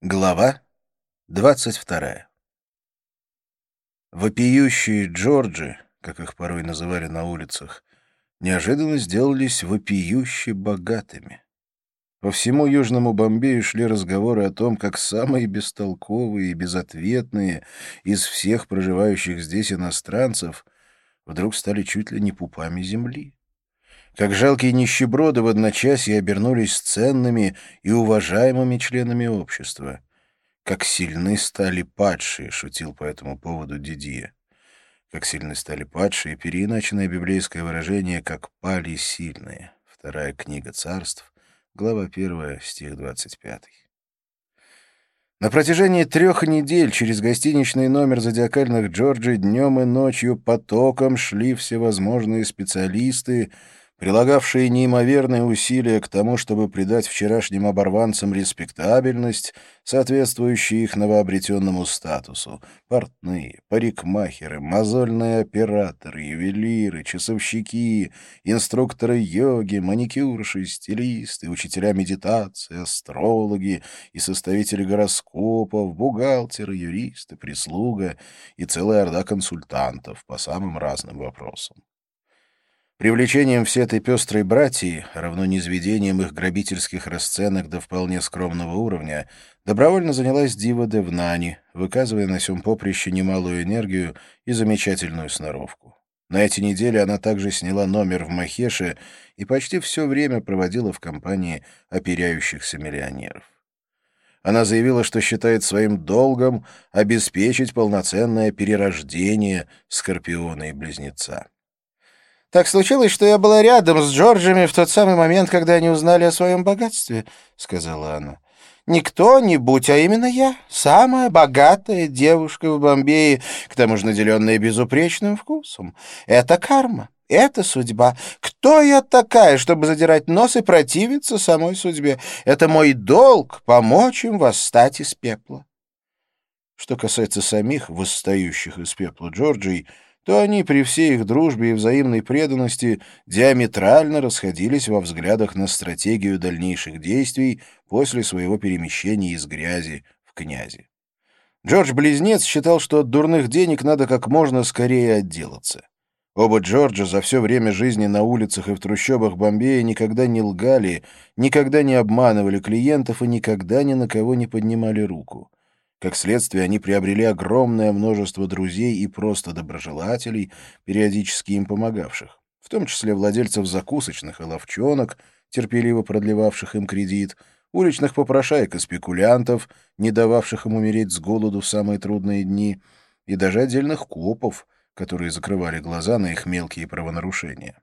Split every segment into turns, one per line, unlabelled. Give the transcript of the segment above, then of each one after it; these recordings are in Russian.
Глава 22. Вопиющие Джорджи, как их порой называли на улицах, неожиданно сделались вопиюще богатыми. По всему Южному Бомбею шли разговоры о том, как самые бестолковые и безответные из всех проживающих здесь иностранцев вдруг стали чуть ли не пупами земли. Как жалкие нищеброды в одночасье обернулись ценными и уважаемыми членами общества. «Как сильны стали падшие», — шутил по этому поводу Дидье. «Как сильны стали падшие», — переиначенное библейское выражение «как пали сильные». Вторая книга Царств, глава 1, стих 25. На протяжении 3 недель через гостиничный номер зодиакальных Джорджи днем и ночью потоком шли всевозможные специалисты, прилагавшие неимоверные усилия к тому, чтобы придать вчерашним оборванцам респектабельность, соответствующую их новообретенному статусу. Портные, парикмахеры, мозольные операторы, ювелиры, часовщики, инструкторы йоги, маникюрши, стилисты, учителя медитации, астрологи и составители гороскопов, бухгалтеры, юристы, прислуга и целая орда консультантов по самым разным вопросам. Привлечением всей этой пестрой братьи, равно низведением их грабительских расценок до вполне скромного уровня, добровольно занялась Дива Девнани, выказывая на сём поприще немалую энергию и замечательную сноровку. На эти недели она также сняла номер в Махеше и почти все время проводила в компании оперяющихся миллионеров. Она заявила, что считает своим долгом обеспечить полноценное перерождение Скорпиона и Близнеца. «Так случилось, что я была рядом с Джорджами в тот самый момент, когда они узнали о своем богатстве», — сказала она. «Не кто-нибудь, а именно я, самая богатая девушка в Бомбее, к тому же наделенная безупречным вкусом. Это карма, это судьба. Кто я такая, чтобы задирать нос и противиться самой судьбе? Это мой долг — помочь им восстать из пепла». Что касается самих восстающих из пепла Джорджей, то они при всей их дружбе и взаимной преданности диаметрально расходились во взглядах на стратегию дальнейших действий после своего перемещения из грязи в князи. Джордж-близнец считал, что от дурных денег надо как можно скорее отделаться. Оба Джорджа за все время жизни на улицах и в трущобах Бомбея никогда не лгали, никогда не обманывали клиентов и никогда ни на кого не поднимали руку. Как следствие, они приобрели огромное множество друзей и просто доброжелателей, периодически им помогавших, в том числе владельцев закусочных и лавчонок, терпеливо продлевавших им кредит, уличных попрошаек и спекулянтов, не дававших им умереть с голоду в самые трудные дни, и даже отдельных копов, которые закрывали глаза на их мелкие правонарушения.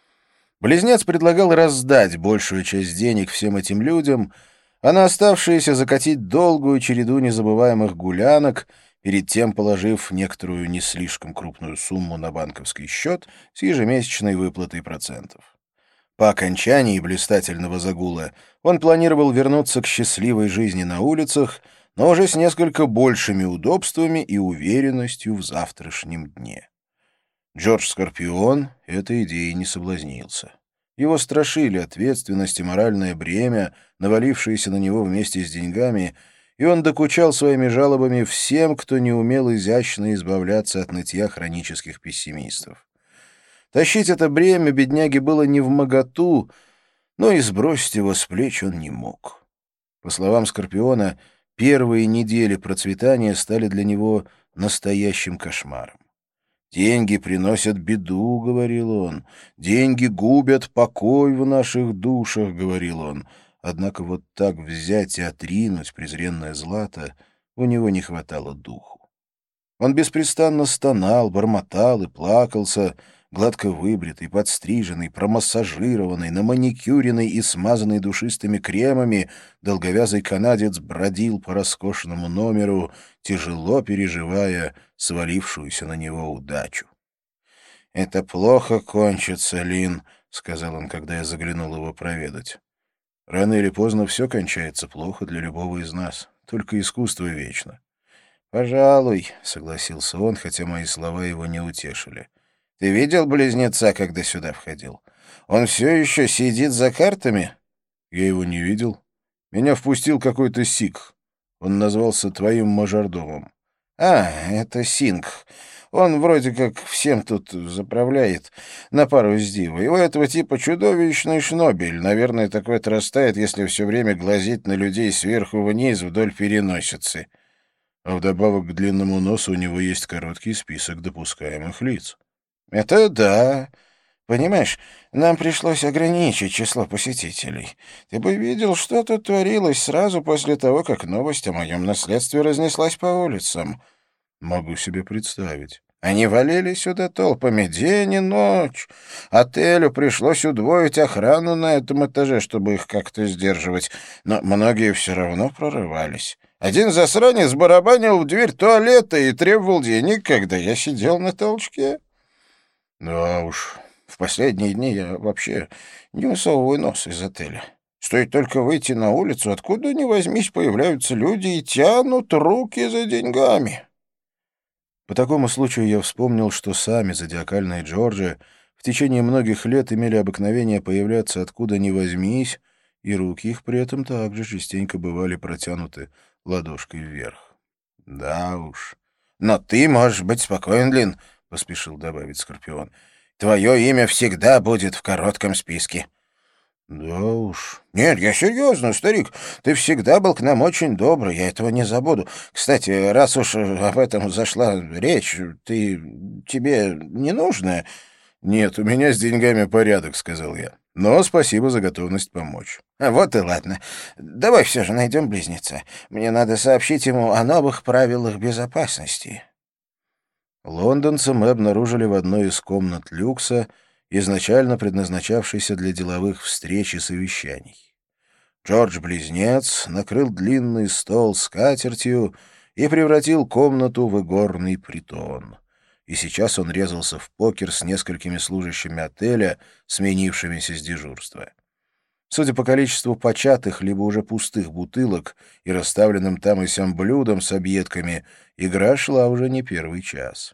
Близнец предлагал раздать большую часть денег всем этим людям, а на оставшиеся закатить долгую череду незабываемых гулянок, перед тем положив некоторую не слишком крупную сумму на банковский счет с ежемесячной выплатой процентов. По окончании блистательного загула он планировал вернуться к счастливой жизни на улицах, но уже с несколько большими удобствами и уверенностью в завтрашнем дне. Джордж Скорпион этой идеей не соблазнился. Его страшили ответственность и моральное бремя, навалившиеся на него вместе с деньгами, и он докучал своими жалобами всем, кто не умел изящно избавляться от нытья хронических пессимистов. Тащить это бремя бедняге было невмоготу, но и сбросить его с плеч он не мог. По словам Скорпиона, первые недели процветания стали для него настоящим кошмаром. «Деньги приносят беду», — говорил он. «Деньги губят покой в наших душах», — говорил он. Однако вот так взять и отринуть презренное злато у него не хватало духу. Он беспрестанно стонал, бормотал и плакался, гладко выбритый, подстриженный, промассажированный, наманикюренный и смазанный душистыми кремами, долговязый канадец бродил по роскошному номеру, тяжело переживая свалившуюся на него удачу. «Это плохо кончится, Лин», — сказал он, когда я заглянул его проведать. «Рано или поздно все кончается плохо для любого из нас, только искусство вечно». «Пожалуй», — согласился он, хотя мои слова его не утешили. «Ты видел близнеца, когда сюда входил? Он все еще сидит за картами?» «Я его не видел. Меня впустил какой-то сикх. Он назвался твоим мажордомом.
А, это Синг. Он вроде как всем тут заправляет на пару с дивой. У этого типа чудовищный шнобель. Наверное, такой отрастает, если все время глазеть на людей сверху вниз вдоль переносицы.
А вдобавок к длинному носу у него есть короткий список допускаемых лиц.
Это да. Понимаешь, нам пришлось ограничить число посетителей. Ты бы видел, что тут творилось сразу после того, как новость о моем наследстве разнеслась по улицам.
Могу себе представить.
Они валили сюда толпами день и ночь. Отелю пришлось удвоить охрану на этом этаже, чтобы их как-то сдерживать, но многие все равно прорывались. Один засранец барабанил в дверь туалета и требовал денег, когда я сидел на толчке.
Да уж.
В последние дни я вообще не высовываю нос из отеля. Стоит только выйти на улицу, откуда ни возьмись, появляются люди и тянут руки за деньгами.
По такому случаю я вспомнил, что сами зодиакальные Джорджи в течение многих лет имели обыкновение появляться откуда ни возьмись, и руки их при этом также частенько бывали протянуты ладошкой вверх.
Да уж. Но ты можешь быть спокоен, Лин, — поспешил добавить Скорпион. Твое имя всегда будет в коротком списке.
Да уж.
Нет, я серьезно, старик. Ты всегда был к нам очень добрый, я этого не забуду. Кстати, раз уж об этом зашла речь, тебе не нужно?
Нет, у меня с деньгами порядок, — сказал я. Но спасибо за готовность помочь.
Вот и ладно. Давай все же найдем близнеца. Мне надо сообщить ему о новых правилах безопасности.
Лондонца мы обнаружили в одной из комнат люкса, изначально предназначавшейся для деловых встреч и совещаний. Джордж-близнец накрыл длинный стол скатертью и превратил комнату в игорный притон. И сейчас он резался в покер с несколькими служащими отеля, сменившимися с дежурства. Судя по количеству початых либо уже пустых бутылок и расставленным там и сям блюдам с объедками, игра шла уже не первый час.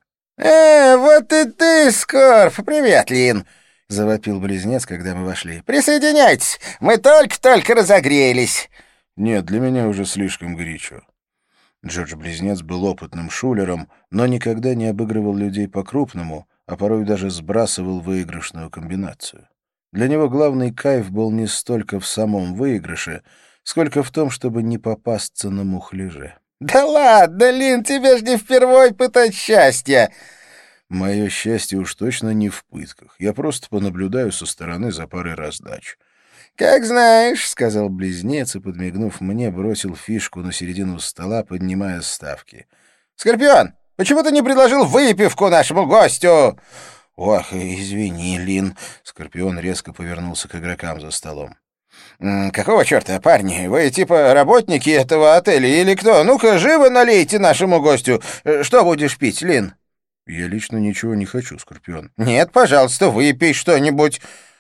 Вот и ты, Скорп! Привет, Лин!» — завопил близнец, когда мы вошли. «Присоединяйтесь! Мы только-только разогрелись!»
«Нет, для меня уже слишком горячо». Джордж-близнец был опытным шулером, но никогда не обыгрывал людей по-крупному, а порой даже сбрасывал выигрышную комбинацию. Для него главный кайф был не столько в самом выигрыше, сколько в том, чтобы не попасться на мухляже.
«Да ладно, Лин, тебе ж не впервой пытать счастье!»
Мое счастье уж точно не в пытках. Я просто понаблюдаю со стороны за парой раздач.
«Как знаешь», — сказал близнец и, подмигнув мне, бросил фишку на середину стола, поднимая ставки. «Скорпион, почему ты не предложил выпивку нашему гостю?» «Ох, извини, Лин», — Скорпион резко повернулся к игрокам за столом. «Какого черта, парни? Вы типа работники этого отеля или кто? Ну-ка, живо налейте нашему гостю. Что будешь пить, Лин?»
Я лично ничего не хочу, Скорпион.
«Нет, пожалуйста, выпей что-нибудь».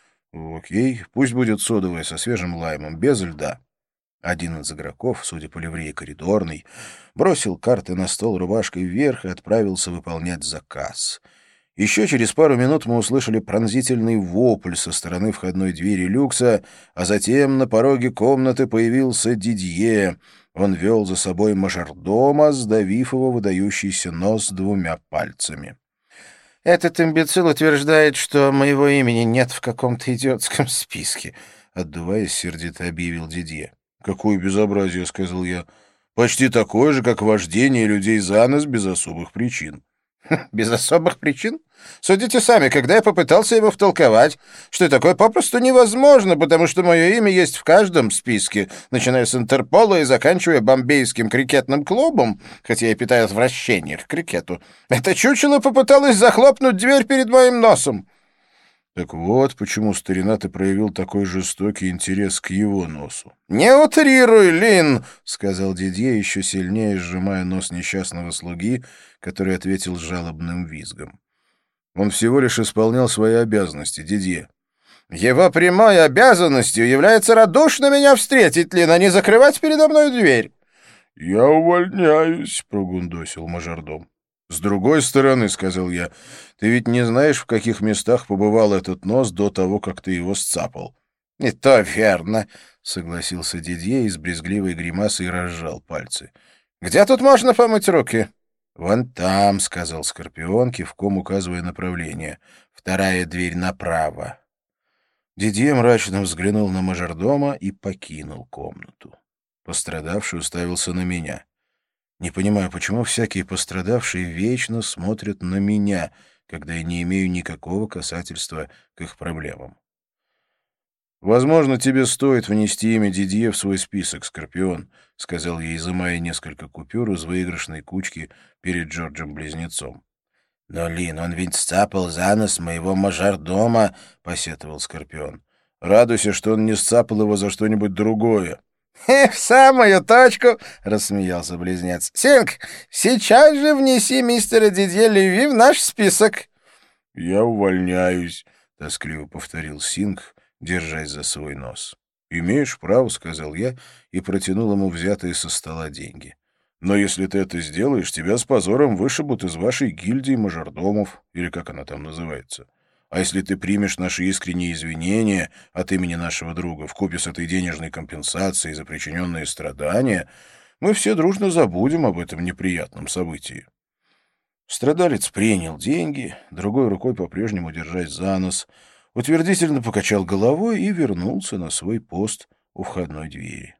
Окей, пусть будет содовая со свежим лаймом, без льда. Один из игроков, судя по ливрее коридорный, бросил карты на стол рубашкой вверх и отправился выполнять заказ. Еще через пару минут мы услышали пронзительный вопль со стороны входной двери люкса, а затем на пороге комнаты появился Дидье. Он вел за собой мажордома, сдавив его выдающийся нос двумя пальцами.
«Этот имбецил утверждает, что моего имени нет в каком-то идиотском списке», — отдуваясь, сердито объявил Дидье.
«Какое безобразие», — сказал я. «Почти такое же, как вождение людей за нос без особых причин».
«Без особых причин? Судите сами, когда я попытался ему втолковать, что такое попросту невозможно, потому что мое имя есть в каждом списке, начиная с Интерпола и заканчивая Бомбейским крикетным клубом, хотя я питаю отвращение к крикету. Это чучело попыталось захлопнуть дверь перед моим носом».
Так вот, почему старина ты проявил такой жестокий интерес к его носу.
«Не утрируй, Лин!» —
сказал Дидье, еще сильнее сжимая нос несчастного слуги, который ответил жалобным визгом. Он всего лишь исполнял свои обязанности, Дидье.
«Его прямой обязанностью является радушно меня встретить, Лин, а не закрывать передо мной дверь».
«Я увольняюсь», — прогундосил мажордом. «С другой стороны, — сказал я, — ты ведь не знаешь, в каких местах побывал этот нос до того, как ты его сцапал».
«И то верно», — согласился Дидье и с брезгливой гримасой разжал пальцы. «Где тут можно помыть руки?» «Вон там», — сказал Скорпион, кивком указывая направление. «Вторая дверь направо». Дидье мрачно взглянул на мажордома и покинул комнату. Пострадавший уставился на меня. Не понимаю, почему всякие пострадавшие вечно смотрят на меня, когда я не имею никакого касательства к их проблемам. «Возможно, тебе стоит внести имя Дидье в свой список, Скорпион», — сказал я, изымая несколько купюр из выигрышной кучки перед Джорджем-близнецом. «Но, Лин, он ведь сцапал за нос моего мажордома», — посетовал Скорпион. «Радуйся, что он не сцапал его за что-нибудь другое». «В самую точку!» — рассмеялся близнец. «Синг, сейчас же внеси мистера Дидье Леви в наш список».
«Я увольняюсь», — тоскливо повторил Синг, держась за свой нос. «Имеешь право», — сказал я и протянул ему взятые со стола деньги. «Но если ты это сделаешь, тебя с позором вышибут из вашей гильдии мажордомов, или как она там называется. А если ты примешь наши искренние извинения от имени нашего друга вкупе с этой денежной компенсацией за причиненные страдания, мы все дружно забудем об этом неприятном событии». Страдалец принял деньги, другой рукой по-прежнему держась за нос, утвердительно покачал головой и вернулся на свой пост у входной двери.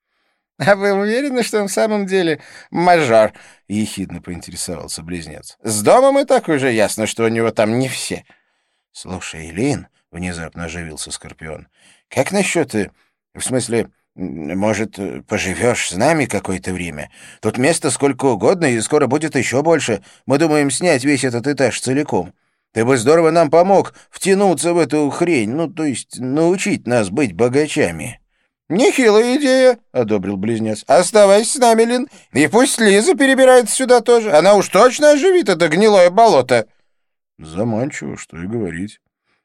«А вы уверены, что он в самом деле мажор?» — ехидно поинтересовался близнец. «С домом и так уже ясно, что у него там не все». «Слушай, Лин», — внезапно оживился Скорпион, — «как насчет... в смысле, может, поживешь с нами какое-то время? Тут места сколько угодно, и скоро будет еще больше. Мы думаем снять весь этот этаж целиком. Ты бы здорово нам помог втянуться в эту хрень, ну, то есть научить нас быть богачами». «Нехилая идея», — одобрил близнец. «Оставайся с нами, Лин, и пусть Лиза перебирается сюда тоже. Она уж точно оживит это гнилое болото».
«Заманчиво, что и говорить».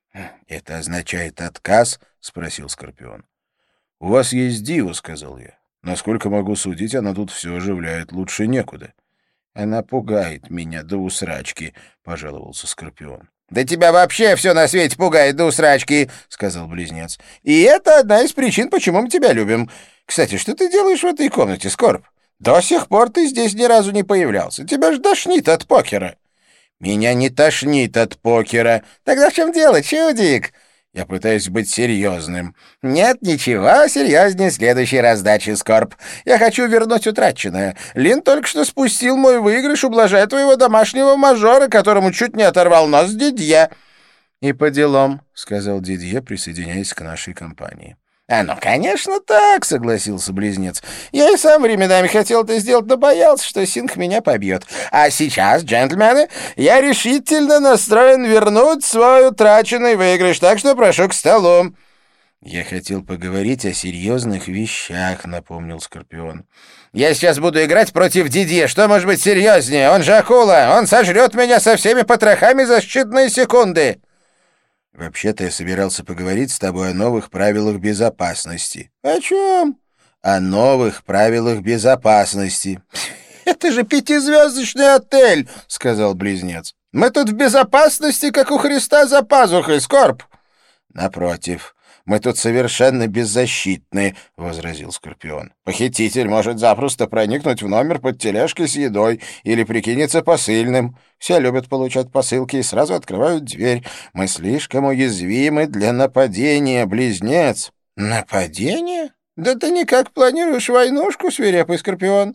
«Это означает отказ?» — спросил Скорпион.
«У вас есть Дива», — сказал я. «Насколько могу судить, она тут все оживляет лучше некуда».
«Она пугает меня до усрачки», — пожаловался Скорпион. «Да тебя вообще все на свете пугает до усрачки», — сказал близнец. «И это одна из причин, почему мы тебя любим. Кстати, что ты делаешь в этой комнате, Скорп? До сих пор ты здесь ни разу не появлялся. Тебя ж тошнит от покера». «Меня не тошнит от покера. Тогда в чем дело, чудик?» «Я пытаюсь быть серьезным». «Нет, ничего серьезнее следующей раздачи, Скорп. Я хочу вернуть утраченное. Лин только что спустил мой выигрыш, ублажая твоего домашнего мажора, которому чуть не оторвал нос Дидье». «И по делам», — сказал Дидье, присоединяясь к нашей компании. «Ну, конечно, так», — согласился близнец. «Я и сам временами хотел это сделать, но боялся, что Синг меня побьет. А сейчас, джентльмены, я решительно настроен вернуть свой утраченный выигрыш, так что прошу к столу». «Я хотел поговорить о серьезных вещах», — напомнил Скорпион. «Я сейчас буду играть против Дидье. Что может быть серьезнее? Он же акула. Он сожрет меня со всеми потрохами за считанные секунды». «Вообще-то я собирался поговорить с тобой о новых правилах безопасности». «О чем?» «О новых правилах безопасности». «Это же пятизвездочный отель», — сказал близнец. «Мы тут в безопасности, как у Христа за пазухой, Скорп». «Напротив, мы тут совершенно беззащитны», — возразил Скорпион. «Похититель может запросто проникнуть в номер под тележкой с едой или прикинется посыльным. Все любят получать посылки и сразу открывают дверь. Мы слишком уязвимы для нападения, близнец». «Нападение? Да ты никак планируешь войнушку, свирепый Скорпион?»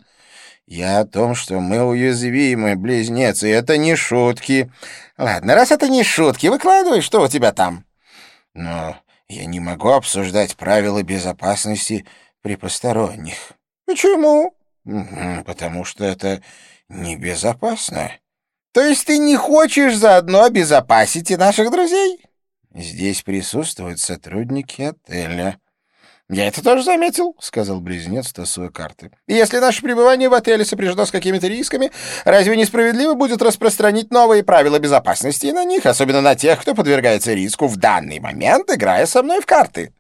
«Я о том, что мы уязвимы, близнец, и это не шутки». «Ладно, раз это не шутки, выкладывай, что у тебя там». «Но я не могу обсуждать правила безопасности при посторонних». «Почему?» «Потому что это небезопасно». «То есть ты не хочешь заодно обезопасить и наших друзей?» «Здесь присутствуют сотрудники отеля». «Я это тоже заметил», — сказал близнец, тасуя карты. «И если наше пребывание в отеле сопряжено с какими-то рисками, разве несправедливо будет распространить новые правила безопасности и на них, особенно на тех, кто подвергается риску в данный момент, играя со мной в карты?»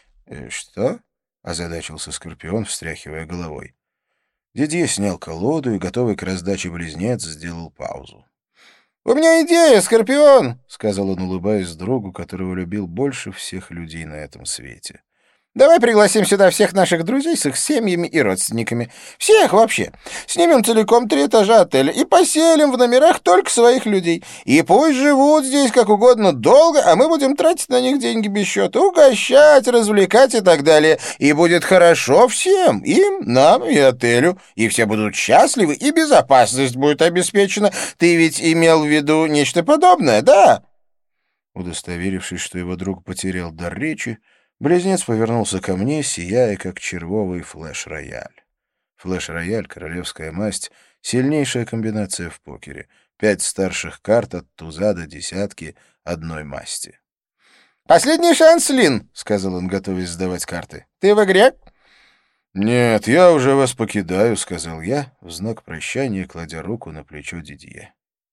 «Что?» — озадачился Скорпион, встряхивая головой. Дидье снял колоду и, готовый к раздаче близнец, сделал паузу. «У меня идея, Скорпион!» — сказал он, улыбаясь другу, которого любил больше всех людей на этом свете. «Давай пригласим сюда всех наших друзей с их семьями и родственниками. Всех вообще. Снимем целиком 3 этажа отеля и поселим в номерах только своих людей. И пусть живут здесь как угодно долго, а мы будем тратить на них деньги без счета, угощать, развлекать и так далее. И будет хорошо всем, им, нам и отелю. И все будут счастливы, и безопасность будет обеспечена. Ты ведь имел в виду нечто подобное, да?» Удостоверившись, что его друг потерял дар речи, близнец повернулся ко мне, сияя, как червовый флеш-рояль. Флеш-рояль, королевская масть, сильнейшая комбинация в покере. 5 старших карт от туза до десятки одной масти. «Последний шанс, Лин», — сказал он, готовясь сдавать карты. «Ты в игре?» «Нет, я уже вас покидаю», — сказал я, в знак прощания, кладя руку на плечо Дидье.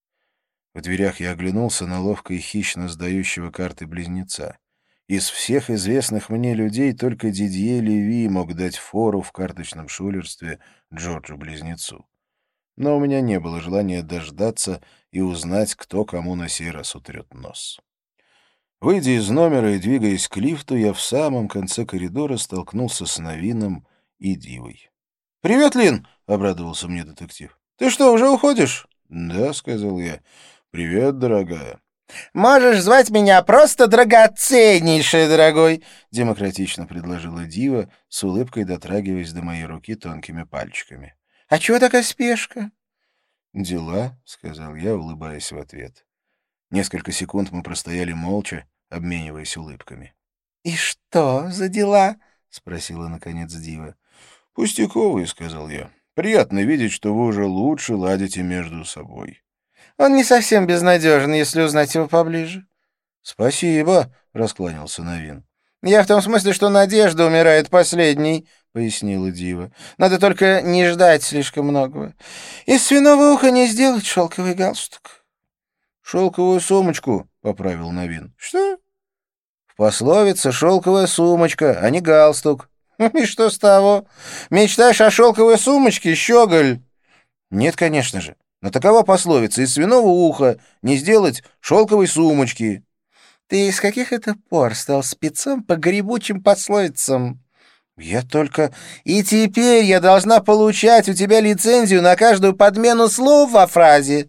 В дверях я оглянулся на ловко и хищно сдающего карты близнеца. Из всех известных мне людей только Дидье Леви мог дать фору в карточном шулерстве Джорджу-близнецу. Но у меня не было желания дождаться и узнать, кто кому на сей раз утрет нос. Выйдя из номера и двигаясь к лифту, я в самом конце коридора столкнулся с Новином и Дивой. «Привет, Лин!» — обрадовался мне детектив. «Ты что, уже уходишь?» «Да», — сказал я. «Привет, дорогая». «Можешь звать меня просто драгоценнейший, дорогой!» — демократично предложила Дива, с улыбкой дотрагиваясь до моей руки тонкими пальчиками. «А чего такая спешка?» «Дела», — сказал я, улыбаясь в ответ. Несколько секунд мы простояли молча, обмениваясь улыбками. «И что за дела?» — спросила, наконец, Дива. «Пустяковые», — сказал я. «Приятно видеть, что вы уже лучше ладите между собой». «Он не совсем безнадежен, если узнать его поближе». «Спасибо», — раскланялся Новин. «Я в том смысле, что надежда умирает последней», — пояснила Дива. «Надо только не ждать слишком многого. Из свиного уха не сделать шелковый галстук». «Шелковую сумочку», — поправил Новин. «Что?» «В пословице шелковая сумочка, а не галстук». «И что с того? Мечтаешь о шелковой сумочке, щеголь?» «Нет, конечно же. Но такова пословица: из свиного уха не сделать шелковой сумочки». «Ты с каких это пор стал спецом по гребучим пословицам?» «Я только... И теперь я должна получать у тебя лицензию на каждую подмену слов во фразе».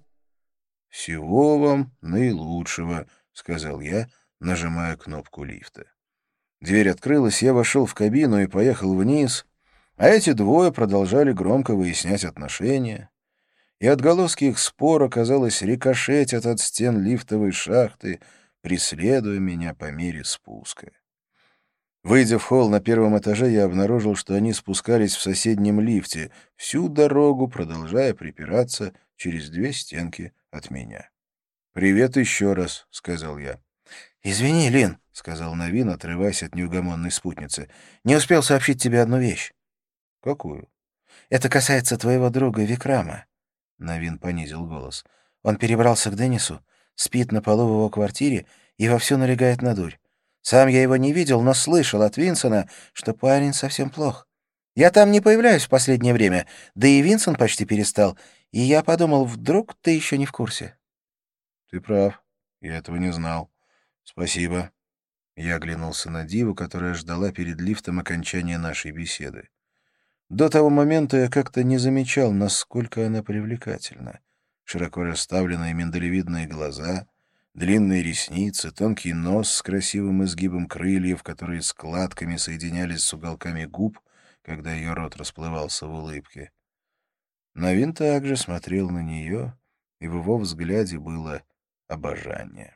«Всего вам наилучшего», — сказал я, нажимая кнопку лифта. Дверь открылась, я вошел в кабину и поехал вниз, а эти двое продолжали громко выяснять отношения. И отголоски их спора, казалось, рикошетят от стен лифтовой шахты, преследуя меня по мере спуска. Выйдя в холл на 1-м этаже, я обнаружил, что они спускались в соседнем лифте, всю дорогу продолжая припираться через 2 стенки от меня. «Привет еще раз», — сказал я. «Извини, Лин», — сказал Новин, отрываясь от неугомонной спутницы. «Не успел сообщить тебе одну вещь». «Какую?» «Это касается твоего друга Викрама». Новин понизил голос. «Он перебрался к Деннису, спит на полу в его квартире и вовсю налегает на дурь. Сам я его не видел, но слышал от Винсона, что парень совсем плох. Я там не появляюсь в последнее время, да и Винсон почти перестал, и я подумал, вдруг ты еще не в курсе». «Ты прав, я этого не знал. Спасибо». Я оглянулся на Диву, которая ждала перед лифтом окончания нашей беседы. До того момента я как-то не замечал, насколько она привлекательна. Широко расставленные миндалевидные глаза, длинные ресницы, тонкий нос с красивым изгибом крыльев, которые складками соединялись с уголками губ, когда ее рот расплывался в улыбке. Новин также смотрел на нее, и в его взгляде было обожание.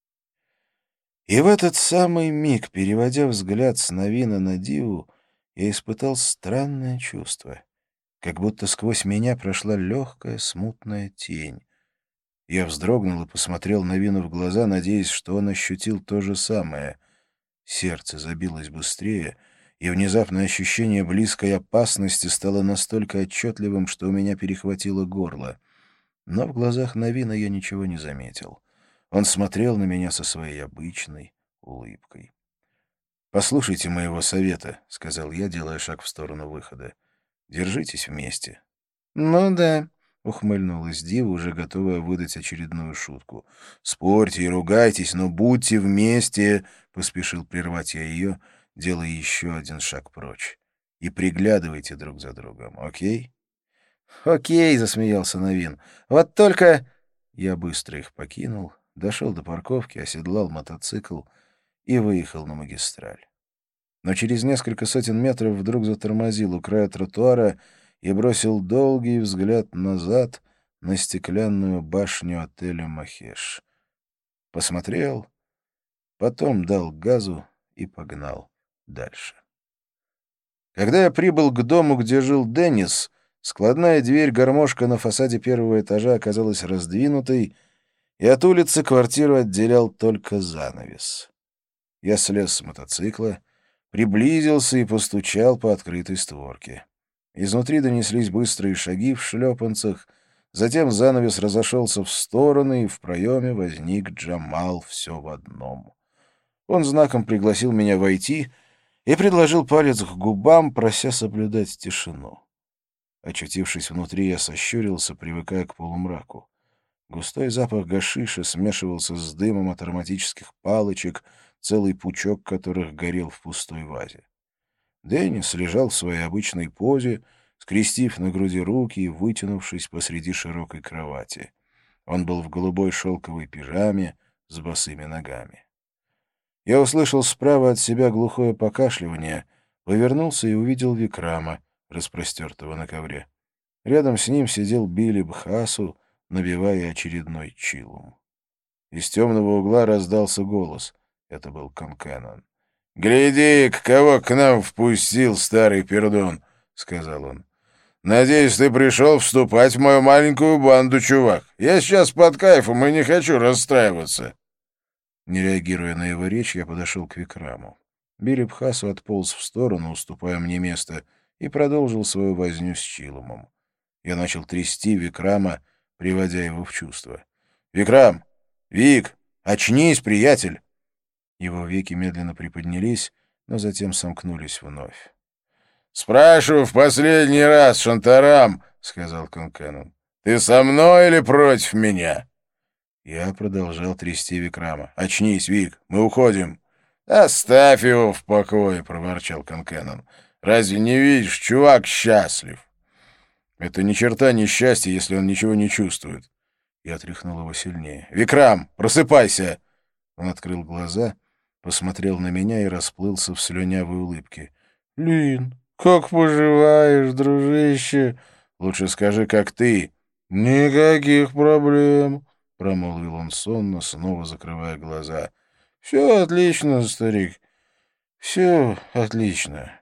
И в этот самый миг, переводя взгляд с Новина на Диву, я испытал странное чувство, как будто сквозь меня прошла легкая смутная тень. Я вздрогнул и посмотрел Новину в глаза, надеясь, что он ощутил то же самое. Сердце забилось быстрее, и внезапное ощущение близкой опасности стало настолько отчетливым, что у меня перехватило горло. Но в глазах Новина я ничего не заметил. Он смотрел на меня со своей обычной улыбкой. «Послушайте моего совета», — сказал я, делая шаг в сторону выхода. «Держитесь вместе». «Ну да»,
Ухмыльнулась Дива, уже готовая выдать очередную шутку. «Спорьте и ругайтесь, но будьте вместе!» — поспешил прервать я ее, делая еще один шаг прочь. «И приглядывайте друг за другом, окей?»
«Окей», — засмеялся Новин. «Вот только...»
Я быстро их покинул, дошел до парковки, оседлал мотоцикл и выехал на магистраль. Но через несколько сотен метров вдруг затормозил у края тротуара и бросил долгий взгляд назад на стеклянную башню отеля «Махеш». Посмотрел, потом дал газу и погнал дальше. Когда я прибыл к дому, где жил Деннис, складная дверь-гармошка на фасаде первого этажа оказалась раздвинутой, и от улицы квартиру отделял только занавес. Я слез с мотоцикла, приблизился и постучал по открытой створке. Изнутри донеслись быстрые шаги в шлепанцах, затем занавес разошелся в стороны, и в проеме возник Джамал все в одном. Он знаком пригласил меня войти и предложил палец к губам, прося соблюдать тишину. Очутившись внутри, я сощурился, привыкая к полумраку. Густой запах гашиша смешивался с дымом от ароматических палочек, целый пучок которых горел в пустой вазе. Деннис лежал в своей обычной позе, скрестив на груди руки и вытянувшись посреди широкой кровати. Он был в голубой шелковой пижаме с босыми ногами. Я услышал справа от себя глухое покашливание, повернулся и увидел Викрама, распростертого на ковре. Рядом с ним сидел Билли Бхасу, набивая очередной чилум. Из темного угла раздался голос. Это был Конкэнон. «Гляди, кого к нам впустил старый пердун», — сказал он. «Надеюсь, ты пришел вступать в мою маленькую банду, чувак. Я сейчас под кайфом и не хочу расстраиваться». Не реагируя на его речь, я подошел к Викраму. Билли Бхасу отполз в сторону, уступая мне место, и продолжил свою возню с чилумом. Я начал трясти Викрама, приводя его в чувство. «Викрам! Вик! Очнись, приятель!» Его веки медленно приподнялись, но затем сомкнулись вновь. «Спрашиваю в последний раз, Шантарам!» — сказал Конкэнон. «Ты со мной или против меня?» Я продолжал трясти Викрама. «Очнись, Вик, мы уходим». «Оставь его в покое», — проворчал Конкэнон. «Разве не видишь, чувак счастлив?» «Это ни черта не счастье, если он ничего не чувствует». Я тряхнул его сильнее. «Викрам, просыпайся!» Он открыл глаза, посмотрел на меня и расплылся в слюнявой улыбке. «Лин, как поживаешь, дружище?» «Лучше скажи, как ты». «Никаких проблем», — промолвил он сонно, снова закрывая глаза. «Все отлично, старик, все отлично».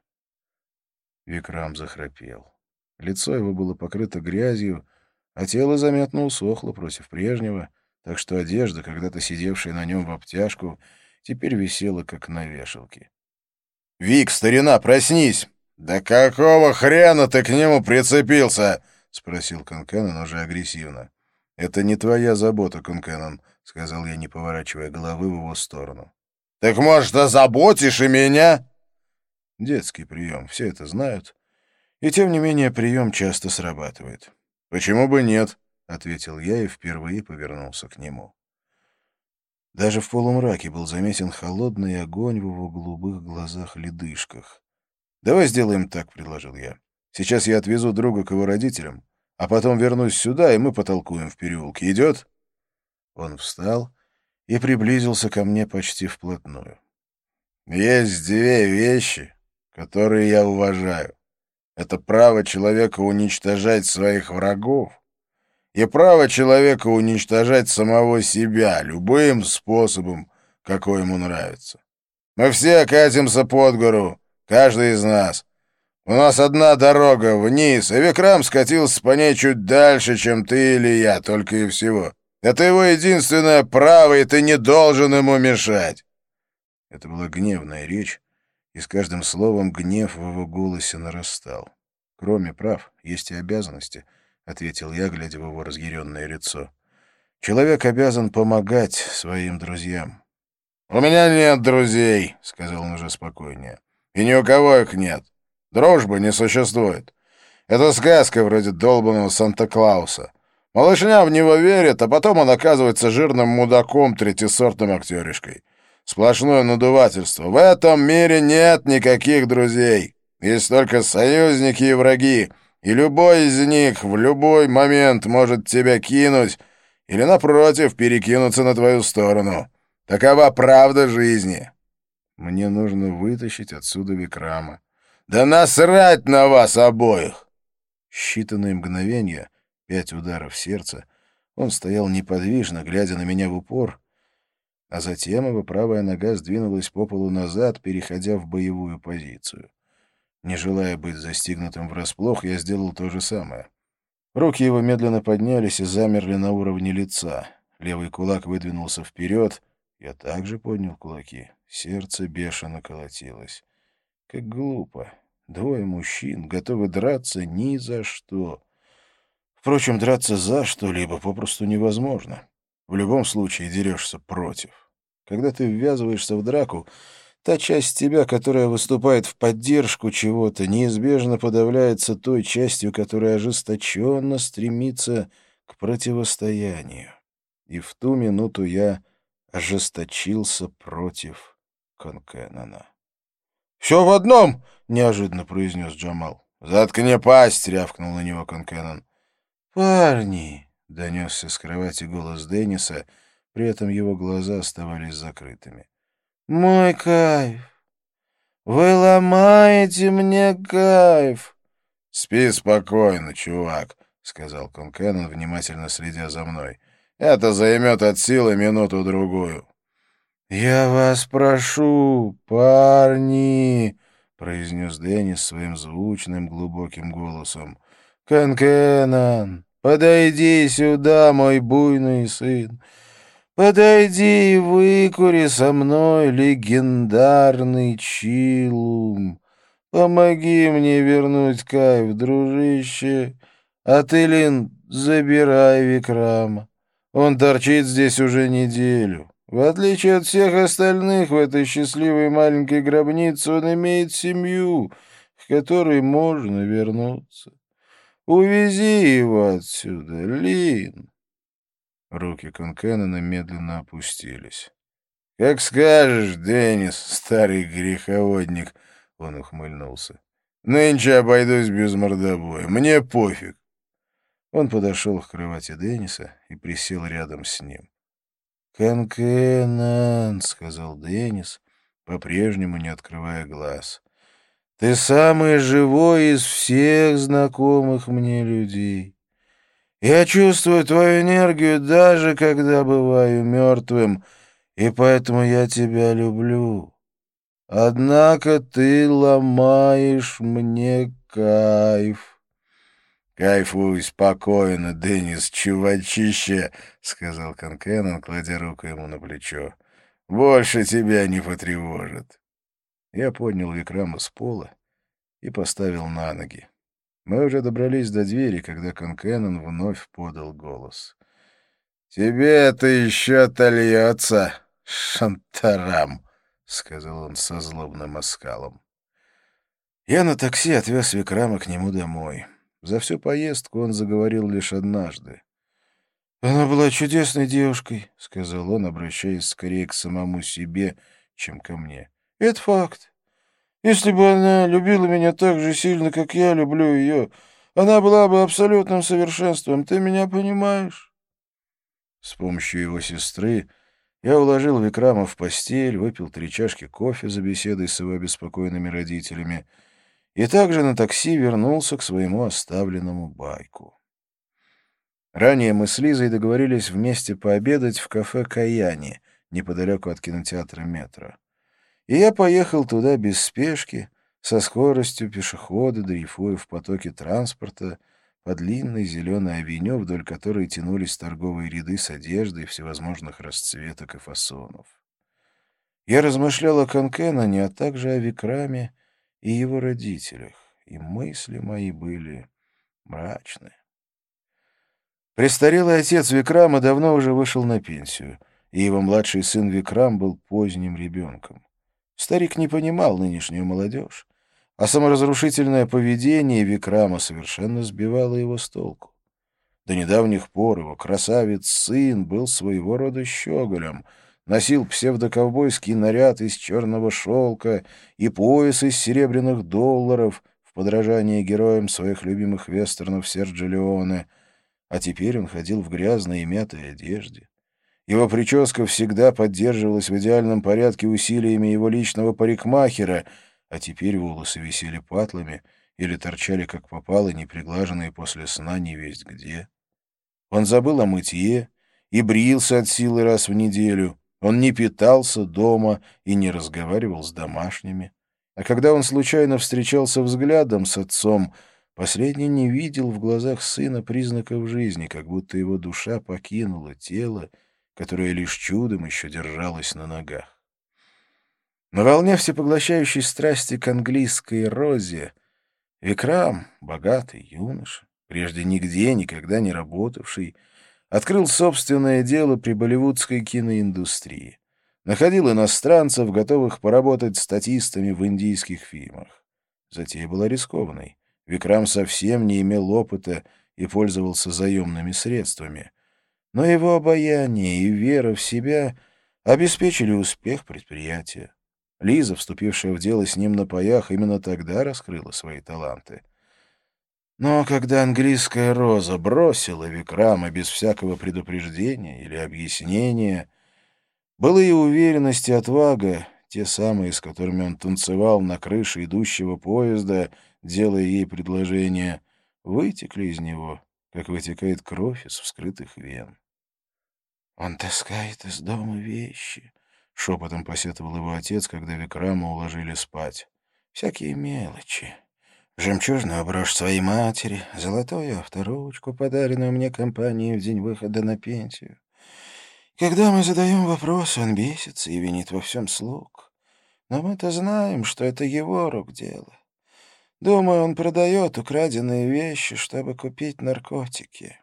Викрам захрапел. Лицо его было покрыто грязью, а тело заметно усохло против прежнего, так что одежда, когда-то сидевшая на нем в обтяжку, теперь висела, как на вешалке. «Вик, старина, проснись!» «Да какого хрена ты к нему прицепился?» — спросил Конкэнон уже агрессивно. «Это не твоя забота, Конкэнон», — сказал я, не поворачивая головы в его сторону. «Так, может, озаботишь и меня?» Детский прием, все это знают. И тем не менее прием часто срабатывает. «Почему бы нет?» — ответил я и впервые повернулся к нему. Даже в полумраке был заметен холодный огонь в его голубых глазах-ледышках. «Давай сделаем так», — предложил я. «Сейчас я отвезу друга к его родителям, а потом вернусь сюда, и мы потолкуем в переулке. Идет?» Он встал и приблизился ко мне почти вплотную. «Есть две вещи, которые я уважаю. Это право человека уничтожать своих врагов и право человека уничтожать самого себя любым способом, какой ему нравится. Мы все катимся под гору, каждый из нас. У нас одна дорога вниз, и Викрам скатился по ней чуть дальше, чем ты или я, только и всего. Это его единственное право, и ты не должен ему мешать». Это была гневная речь, и с каждым словом гнев в его голосе нарастал. «Кроме прав, есть и обязанности», — ответил я, глядя в его разъяренное лицо. «Человек обязан помогать своим друзьям». «У меня нет друзей», — сказал он уже спокойнее. «И ни у кого их нет. Дружбы не существует. Это сказка вроде долбанного Санта-Клауса. Малышня в него верит, а потом он оказывается жирным мудаком, третьесортным актеришкой. Сплошное надувательство. В этом мире нет никаких друзей. Есть только союзники и враги, и любой из них в любой момент может тебя кинуть или, напротив, перекинуться на твою сторону. Такова правда жизни. Мне нужно вытащить отсюда Викрама. Да насрать на вас обоих! Считанные мгновения, 5 ударов сердца, он стоял неподвижно, глядя на меня в упор, а затем его правая нога сдвинулась по полу назад, переходя в боевую позицию. Не желая быть застигнутым врасплох, я сделал то же самое. Руки его медленно поднялись и замерли на уровне лица. Левый кулак выдвинулся вперед. Я также поднял кулаки. Сердце бешено колотилось. Как глупо. Двое мужчин готовы драться ни за что. Впрочем, драться за что-либо попросту невозможно. В любом случае дерешься против. Когда ты ввязываешься в драку, та часть тебя, которая выступает в поддержку чего-то, неизбежно подавляется той частью, которая ожесточенно стремится к противостоянию. И в ту минуту я ожесточился против Конкеннона. «Все в одном!» — неожиданно произнес Джамал. «Заткни пасть!» — рявкнул на него Конкеннон. «Парни!» — донесся с кровати голос Денниса, при этом его глаза оставались закрытыми. «Мой кайф! Вы ломаете мне кайф!» «Спи спокойно, чувак», — сказал Конкеннон, внимательно следя за мной. «Это займет от силы минуту-другую». «Я вас прошу, парни!» — произнес Деннис своим звучным глубоким голосом. «Конкеннон, подойди сюда, мой буйный сын! Подойди и выкури со мной легендарный чилум! Помоги мне вернуть кайф, дружище! А ты, Лин, забирай Викрама. Он торчит здесь уже неделю. В отличие от всех остальных в этой счастливой маленькой гробнице, он имеет семью, к которой можно вернуться. Увези его отсюда, Лин!» Руки Конкеннона медленно опустились. «Как скажешь, Деннис, старый греховодник!» — он ухмыльнулся. «Нынче обойдусь без мордобоя. Мне пофиг!» Он подошел к кровати Денниса и присел рядом с ним. «Конкеннон!» — сказал Деннис, по-прежнему не открывая глаз. «Ты самый живой из всех знакомых мне людей. Я чувствую твою энергию, даже когда бываю мертвым, и поэтому я тебя люблю. Однако ты ломаешь мне кайф». «Кайфуй спокойно, Деннис, чувачище», — сказал Конкеннон, кладя руку ему на плечо. «Больше тебя не потревожит». Я поднял Викрама с пола и поставил на ноги. Мы уже добрались до двери, когда Конкеннон вновь подал голос. «Тебе это еще отольется, шантарам», — сказал он со злобным оскалом. Я на такси отвез Викрама к нему домой. За всю поездку он заговорил лишь однажды. «Она была чудесной девушкой», — сказал он, обращаясь скорее к самому себе, чем ко мне. «Это факт. Если бы она любила меня так же сильно, как я люблю ее, она была бы абсолютным совершенством. Ты меня понимаешь?» С помощью его сестры я уложил Викрама в постель, выпил 3 чашки кофе за беседой с его обеспокоенными родителями и также на такси вернулся к своему оставленному байку. Ранее мы с Лизой договорились вместе пообедать в кафе «Каяни» неподалеку от кинотеатра «Метро». И я поехал туда без спешки, со скоростью пешехода, дрейфуя в потоке транспорта по длинной зеленой авеню, вдоль которой тянулись торговые ряды с одеждой всевозможных расцветок и фасонов. Я размышлял о Конкенноне, а также о Викраме и его родителях, и мысли мои были мрачны. Престарелый отец Викрама давно уже вышел на пенсию, и его младший сын Викрам был поздним ребенком. Старик не понимал нынешнюю молодежь. а саморазрушительное поведение Викрама совершенно сбивало его с толку. До недавних пор его красавец-сын был своего рода щеголем, носил псевдоковбойский наряд из черного шелка и пояс из серебряных долларов в подражание героям своих любимых вестернов Серджио Леоне, а теперь он ходил в грязной и мятой одежде. Его прическа всегда поддерживалась в идеальном порядке усилиями его личного парикмахера, а теперь волосы висели патлами или торчали как попало, неприглаженные после сна невесть где. Он забыл о мытье и брился от силы раз в неделю. Он не питался дома и не разговаривал с домашними. А когда он случайно встречался взглядом с отцом, последний не видел в глазах сына признаков жизни, как будто его душа покинула тело, которое лишь чудом еще держалось на ногах. На волне всепоглощающей страсти к английской розе Викрам, богатый юноша, прежде нигде никогда не работавший, открыл собственное дело при болливудской киноиндустрии. Находил иностранцев, готовых поработать статистами в индийских фильмах. Затея была рискованной. Викрам совсем не имел опыта и пользовался заемными средствами. Но его обаяние и вера в себя обеспечили успех предприятия. Лиза, вступившая в дело с ним на паях, именно тогда раскрыла свои таланты. Но когда английская роза бросила Викрама без всякого предупреждения или объяснения, былые уверенность и отвага, те самые, с которыми он танцевал на крыше идущего поезда, делая ей предложение, вытекли из него, как вытекает кровь из вскрытых вен. «Он таскает из дома вещи», — шепотом посетовал его отец, когда Викрама уложили спать. «Всякие мелочи. Жемчужную брошь своей матери, золотую авторучку, подаренную мне компанией в день выхода на пенсию. Когда мы задаем вопросы, он бесится и винит во всем слуг. Но мы-то знаем, что это его рук дело. Думаю, он продает украденные вещи, чтобы купить наркотики».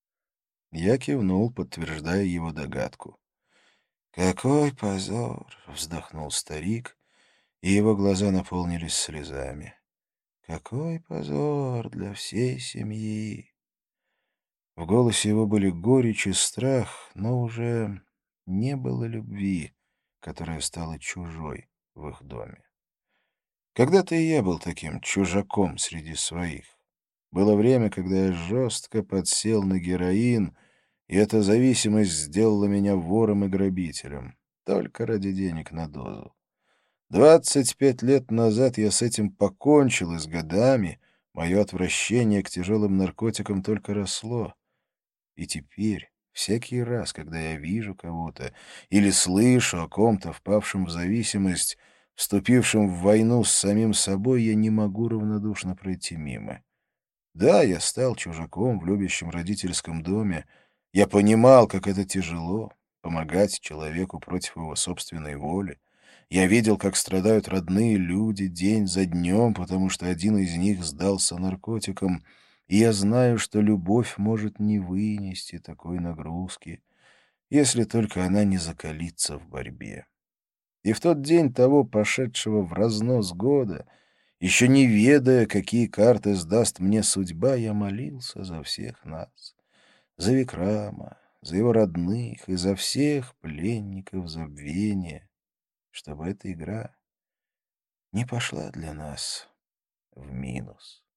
Я кивнул, подтверждая его догадку. «Какой позор!» — вздохнул старик, и его глаза наполнились слезами. «Какой позор для всей семьи!» В голосе его были горечь и страх, но уже не было любви, которая стала чужой в их доме. Когда-то и я был таким чужаком среди своих. Было время, когда я жестко подсел на героин, и эта зависимость сделала меня вором и грабителем, только ради денег на дозу. 25 лет назад я с этим покончил, и с годами мое отвращение к тяжелым наркотикам только росло. И теперь, всякий раз, когда я вижу кого-то или слышу о ком-то, впавшем в зависимость, вступившем в войну с самим собой, я не могу равнодушно пройти мимо. Да, я стал чужаком в любящем родительском доме. Я понимал, как это тяжело — помогать человеку против его собственной воли. Я видел, как страдают родные люди день за днем, потому что один из них сдался наркотикам, и я знаю, что любовь может не вынести такой нагрузки, если только она не закалится в борьбе. И в тот день того пошедшего в разнос года, еще не ведая, какие карты сдаст мне судьба, я молился за всех нас, за Викрама, за его родных и за всех пленников забвения, чтобы эта игра не пошла для нас в минус.